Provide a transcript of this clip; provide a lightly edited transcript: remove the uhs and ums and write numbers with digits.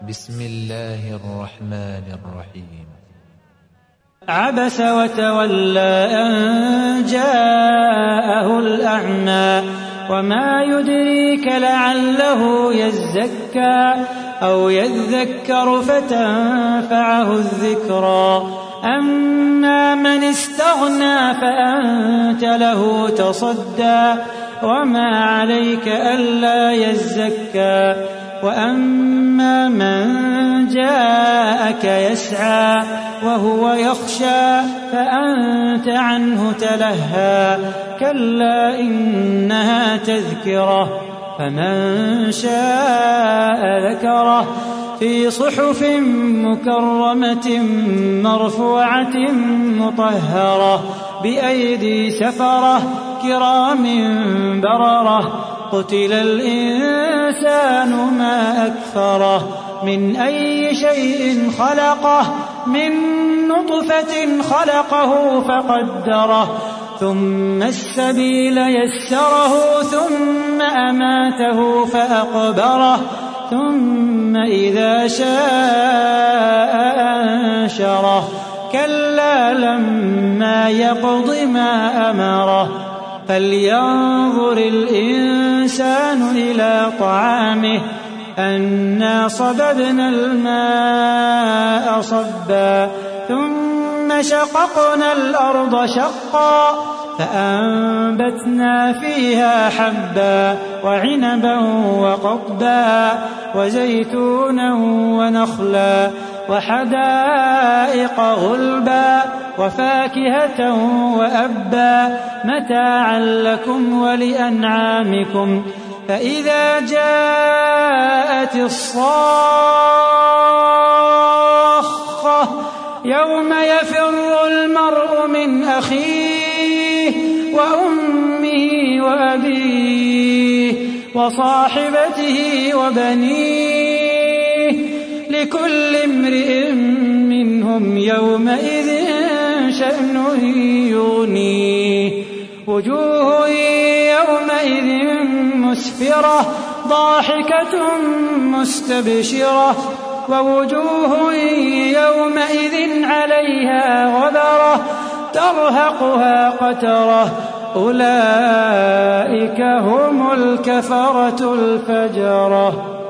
بسم الله الرحمن الرحيم. عبس وتولى أن جاءه الأعمى وما يدريك لعله يزكى أو يذكر فتنفعه الذكرى أما من استغنى فأنت له تصدى وما عليك ألا يزكى وأما من جاءك يسعى وهو يخشى فأنت عنه تلهى كلا إنها تذكرة فمن شاء ذكره في صحف مكرمة مرفوعة مطهرة بأيدي سفرة كرام بررة قتل الإنسان ما أكفره من أي شيء خلقه من نطفة خلقه فقدره ثم السبيل يسره ثم أماته فأقبره ثم إذا شاء أنشره كلا لما يقض ما أمره فلينظر الإنسان إلى طعامه أنا صببنا الماء صبا ثم شققنا الأرض شقا فأنبتنا فيها حبا وعنبا وقضبا وزيتونا ونخلا وحدائق غلبا وفاكهة وأبا متاعا لكم ولأنعامكم فإذا جاءت الصاخة يوم يفر المرء من أخيه وأمه وأبيه وصاحبته وبنيه لكل امرئ منهم يومئذ شأن يغنيه وجوه يومئذ مسفرة ضاحكة مستبشرة ووجوه يومئذ عليها غبرة ترهقها قترة أولئك هم الكفرة الفجرة.